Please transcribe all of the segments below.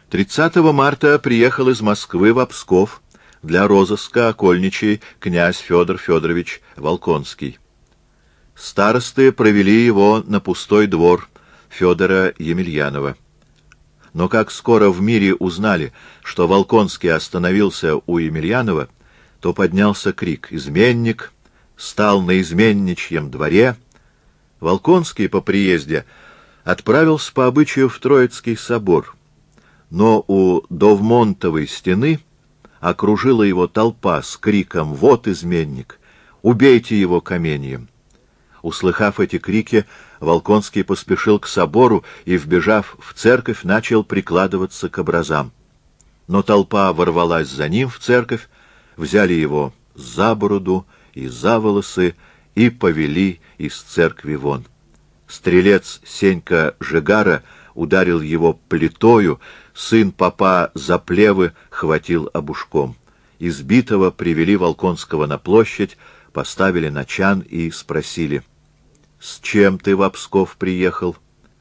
30 марта приехал из Москвы в Псков для розыска окольничий князь Федор Федорович Волконский. Старосты провели его на пустой двор Федора Емельянова. Но как скоро в мире узнали, что Волконский остановился у Емельянова, то поднялся крик: «Изменник! Стал на изменничьем дворе!» Волконский по приезде отправился по обычаю в Троицкий собор, но у Довмонтовой стены окружила его толпа с криком: «Вот изменник! Убейте его каменьем!» Услыхав эти крики, Волконский поспешил к собору и, вбежав в церковь, начал прикладываться к образам. Но толпа ворвалась за ним в церковь, взяли его за бороду и за волосы и повели из церкви вон. Стрелец Сенька Жигара ударил его плетою, сын попа Заплевы хватил обушком. Избитого привели Волконского на площадь, поставили на чан и спросили: «С чем ты в Псков приехал?»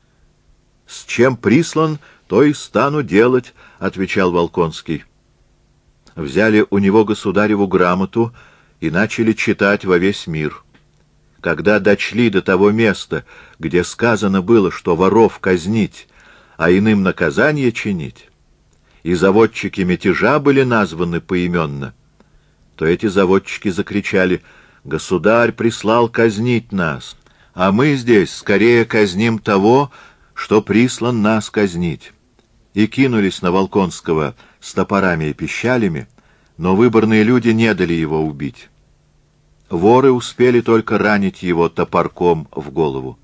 «С чем прислан, то и стану делать», — отвечал Волконский. Взяли у него государеву грамоту и начали читать во весь мир. Когда дошли до того места, где сказано было, что воров казнить, а иным наказание чинить, и заводчики мятежа были названы поименно, то эти заводчики закричали: «Государь прислал казнить нас, а мы здесь скорее казним того, что прислан нас казнить», и кинулись на Волконского с топорами и пищалями, но выборные люди не дали его убить. Воры успели только ранить его топорком в голову.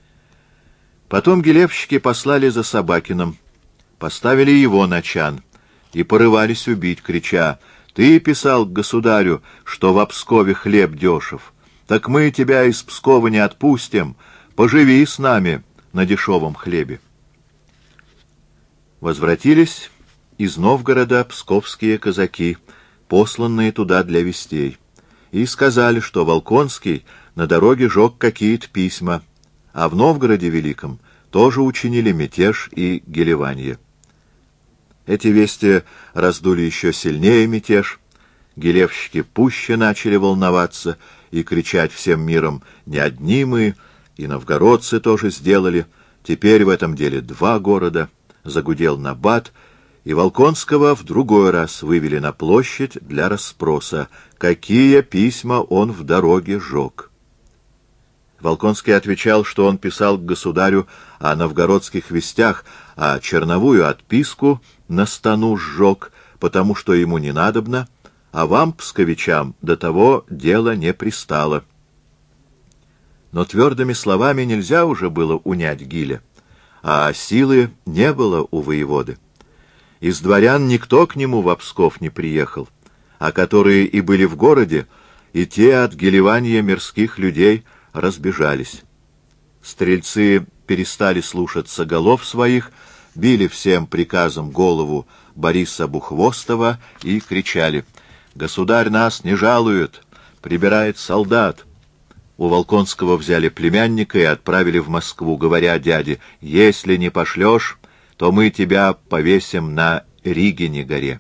Потом гилевщики послали за Собакиным, поставили его на чан и порывались убить, крича: «Ты писал к государю, что в Пскове хлеб дешев, так мы тебя из Пскова не отпустим, поживи с нами на дешевом хлебе». Возвратились из Новгорода псковские казаки, посланные туда для вестей, и сказали, что Волконский на дороге жег какие-то письма, а в Новгороде Великом тоже учинили мятеж и гелеванье. Эти вести раздули еще сильнее мятеж. Гилевщики пуще начали волноваться и кричать всем миром: «Не одни мы, и новгородцы тоже сделали, теперь в этом деле 2 города». Загудел набат, и Волконского в другой раз вывели на площадь для расспроса, какие письма он в дороге жег. Волконский отвечал, что он писал к государю о новгородских вестях, а черновую отписку на стану сжег, потому что ему не надобно, а вам, псковичам, до того дело не пристало. Но твердыми словами нельзя уже было унять Гиля, а силы не было у воеводы. Из дворян никто к нему в Псков не приехал, а которые и были в городе, и те от гелевания мирских людей разбежались. Стрельцы перестали слушаться голов своих, били всем приказом голову Бориса Бухвостова и кричали: «Государь нас не жалует, прибирает солдат». У Волконского взяли племянника и отправили в Москву, говоря дяде: «Если не пошлешь, то мы тебя повесим на Ригине горе».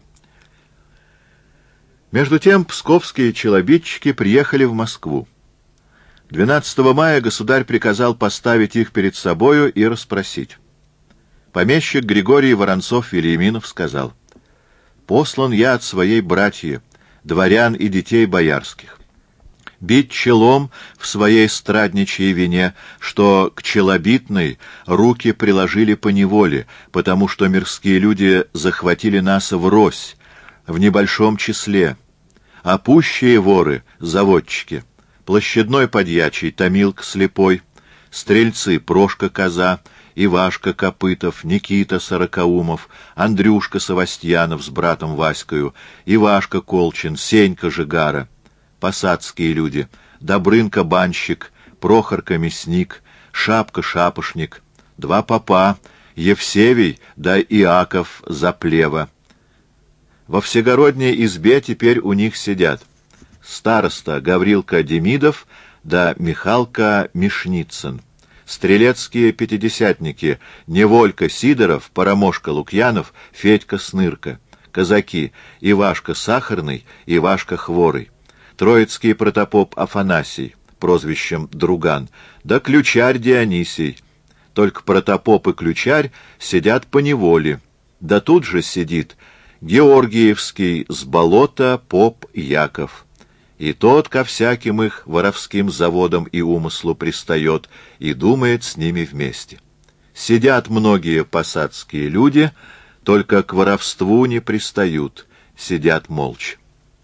Между тем псковские челобитчики приехали в Москву. 12 мая государь приказал поставить их перед собою и расспросить. Помещик Григорий Воронцов-Вильяминов сказал: «Послан я от своей братьи, дворян и детей боярских, бить челом в своей страдничьей вине, что к челобитной руки приложили по неволе, потому что мирские люди захватили нас врозь, в небольшом числе, а пущие воры, заводчики, площадной подьячий Томилк слепой, стрельцы Прошка Коза, Ивашка Копытов, Никита Сорокаумов, Андрюшка Савастьянов с братом Ваською, Ивашка Колчин, Сенька Жигара, посадские люди, Добрынка Банщик, Прохорка Мясник, Шапка Шапошник, 2 попа, Евсевий да Иаков Заплева. Во всегородней избе теперь у них сидят староста Гаврилка Демидов да Михалка Мишницын, стрелецкие пятидесятники Неволька Сидоров, Парамошка Лукьянов, Федька Снырка, казаки Ивашка Сахарный, Ивашка Хворый, троицкий протопоп Афанасий, прозвищем Друган, да ключарь Дионисий. Только протопоп и ключарь сидят по неволе, да тут же сидит Георгиевский с болота поп Яков. И тот ко всяким их воровским заводам и умыслу пристает и думает с ними вместе. Сидят многие посадские люди, только к воровству не пристают, сидят молча.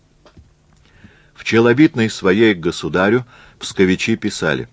В челобитной своей к государю псковичи писали: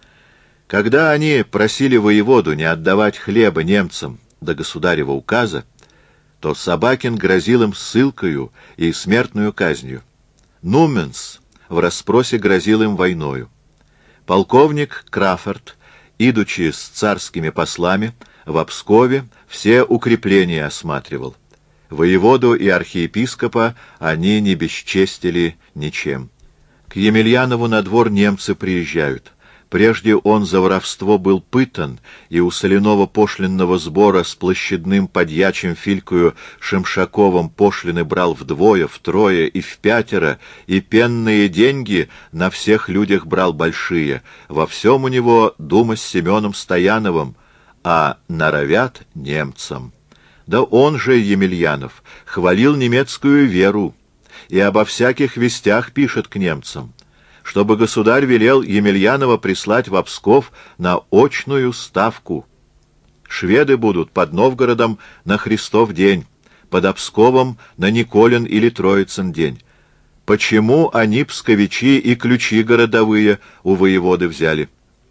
когда они просили воеводу не отдавать хлеба немцам до государева указа, то Собакин грозил им ссылкою и смертную казнью. Нуменс в расспросе грозил им войною. Полковник Краффорд, идучи с царскими послами, в Пскове все укрепления осматривал. Воеводу и архиепископа они не бесчестили ничем. К Емельянову на двор немцы приезжают. Прежде он за воровство был пытан, и у соляного пошлинного сбора с площадным подьячим Филькою Шемшаковым пошлины брал вдвое, втрое и впятеро, и пенные деньги на всех людях брал большие. Во всем у него дума с Семеном Стояновым, а норовят немцам. Да он же, Емельянов, хвалил немецкую веру и обо всяких вестях пишет к немцам, чтобы государь велел Емельянова прислать в Псков на очную ставку. Шведы будут под Новгородом на Христов день, под Псковом на Николин или Троицын день. Почему они, псковичи, и ключи городовые у воеводы взяли?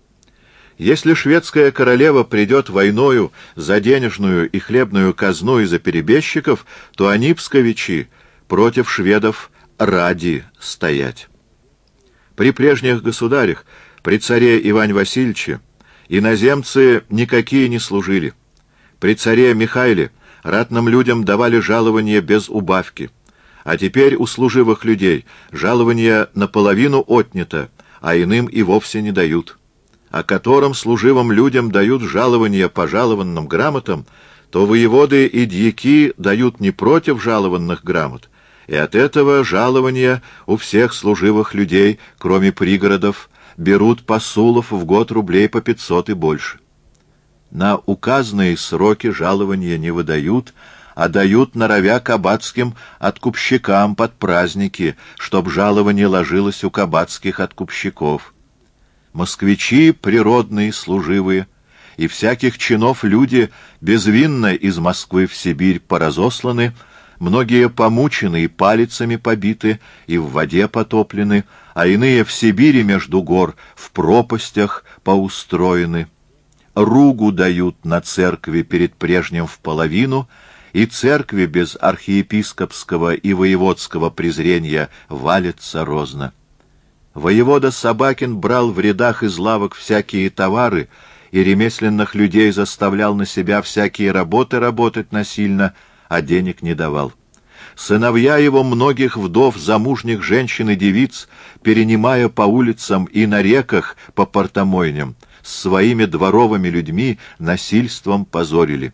Если шведская королева придет войною за денежную и хлебную казну и за перебежчиков, то они, псковичи, против шведов ради стоять. При прежних государях, при царе Иване Васильевиче, иноземцы никакие не служили. При царе Михаиле ратным людям давали жалование без убавки, а теперь у служивых людей жалование наполовину отнято, а иным и вовсе не дают. А которым служивым людям дают жалование по жалованным грамотам, то воеводы и дьяки дают не против жалованных грамот, и от этого жалования у всех служивых людей, кроме пригородов, берут посулов в год рублей по 500 и больше. На указанные сроки жалования не выдают, а дают норовя кабацким откупщикам под праздники, чтоб жалование ложилось у кабацких откупщиков. Москвичи природные служивые, и всяких чинов люди безвинно из Москвы в Сибирь поразосланы, многие помучены и палицами побиты, и в воде потоплены, а иные в Сибири между гор, в пропастях поустроены. Ругу дают на церкви перед прежним в половину, и церкви без архиепископского и воеводского презрения валятся розно. Воевода Собакин брал в рядах из лавок всякие товары и ремесленных людей заставлял на себя всякие работы работать насильно, а денег не давал. Сыновья его многих вдов, замужних женщин и девиц, перенимая по улицам и на реках по портомойням, с своими дворовыми людьми насильством позорили.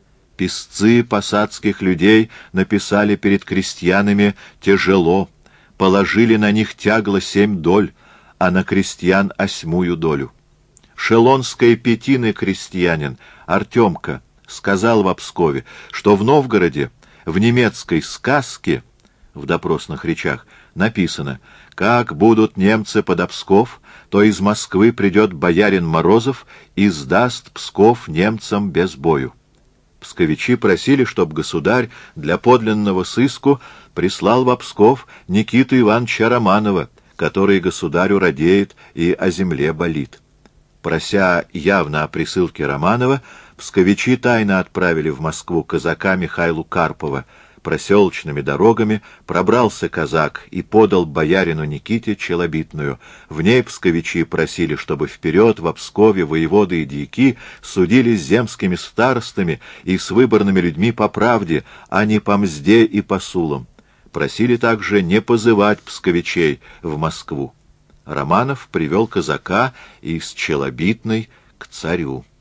Писцы посадских людей написали перед крестьянами тяжело, положили на них тягло 7 доль, а на крестьян 8 долю. Шелонской пятины крестьянин Артемка сказал в Пскове, что в Новгороде в немецкой сказке, в допросных речах, написано: «Как будут немцы под Псков, то из Москвы придет боярин Морозов и сдаст Псков немцам без бою». Псковичи просили, чтоб государь для подлинного сыску прислал в Псков Никиту Ивановича Романова, который государю радеет и о земле болит. Прося явно о присылке Романова, псковичи тайно отправили в Москву казака Михайлу Карпова. Проселочными дорогами пробрался казак и подал боярину Никите челобитную. В ней псковичи просили, чтобы вперед в Пскове воеводы и дьяки судились с земскими старостами и с выборными людьми по правде, а не по мзде и посулам. Просили также не позывать псковичей в Москву. Романов привел казака и с челобитной к царю.